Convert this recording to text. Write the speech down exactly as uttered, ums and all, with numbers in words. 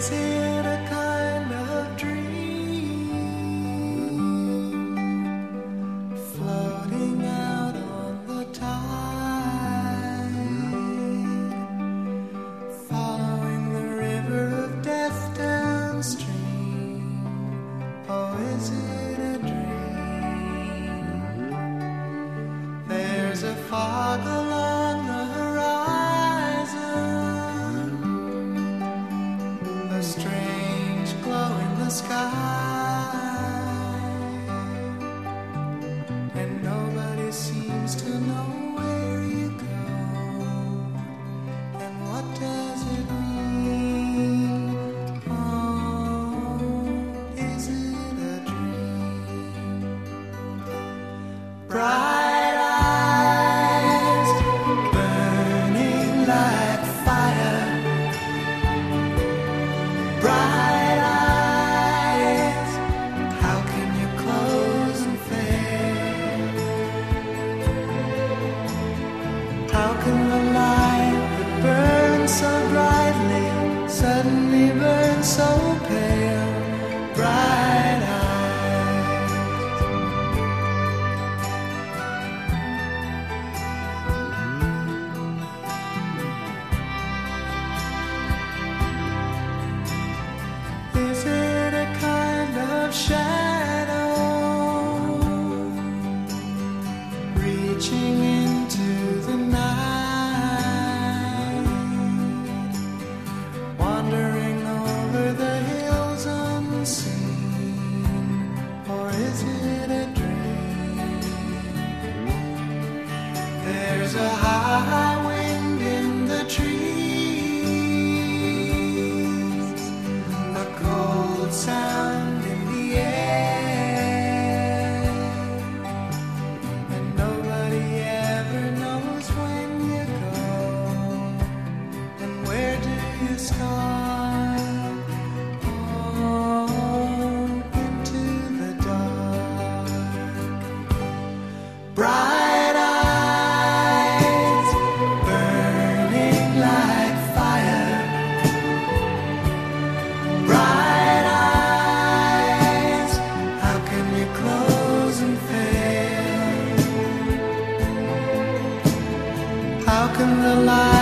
Is it a kind of dream floating out on the tide, following the river of death downstream? Or is it a dream? There's a fog along the horizon, a strange glow in the sky, and nobody seems to know where you go, and what does it mean? Oh, is it a dream? Bright eyes burning like fire, bright eyes, how can you close and fail? How can the light that burns so brightly suddenly burn so pale? Bright eyes. Is it a kind of shadow reaching into the night, wandering over the hills unseen? Or is it a dream? There's a high wind in the trees, a cold sound in the air, and nobody ever knows when you go, and where do you start? Oh, into the dark. Bright eyes burning like fire, bright eyes, how can you close and fail? How can the light